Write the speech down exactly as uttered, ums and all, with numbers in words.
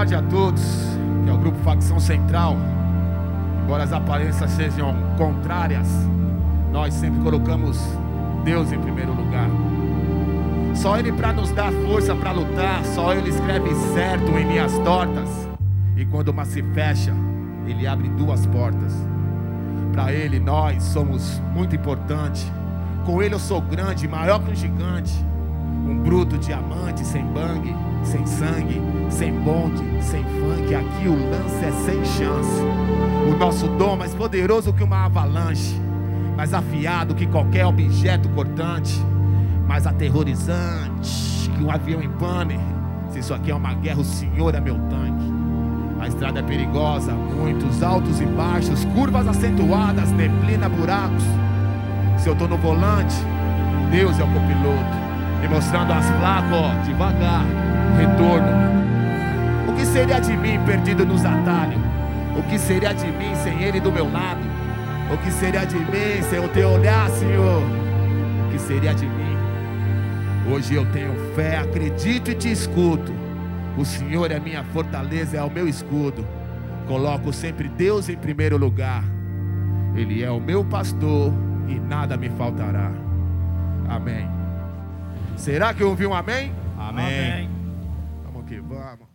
tarde a todos, que é o Grupo Facção Central. Embora as aparências sejam contrárias, nós sempre colocamos Deus em primeiro lugar. Só Ele para nos dar força para lutar, só Ele escreve certo em minhas tortas. E quando uma se fecha, Ele abre duas portas. Para Ele nós somos muito importantes. Com Ele eu sou grande, maior que um gigante. Um bruto diamante, sem bang, sem sangue, sem bonde, sem funk. Aqui o lance é sem chance. O nosso dom mais poderoso que uma avalanche, mais afiado que qualquer objeto cortante, mais aterrorizante que um avião em pane. Se isso aqui é uma guerra, o Senhor é meu tanque. A estrada é perigosa, muitos altos e baixos, curvas acentuadas, neblina, buracos. Se eu tô no volante, Deus é o copiloto, me mostrando as placas, ó, devagar, retorno. O que seria de mim perdido nos atalhos? O que seria de mim sem Ele do meu lado? O que seria de mim sem o teu olhar, Senhor? O que seria de mim? Hoje eu tenho fé, acredito e te escuto. O Senhor é minha fortaleza, é o meu escudo. Coloco sempre Deus em primeiro lugar. Ele é o meu pastor e nada me faltará. Amém. Será que eu ouvi um amém? Amém. Vamos que vamos.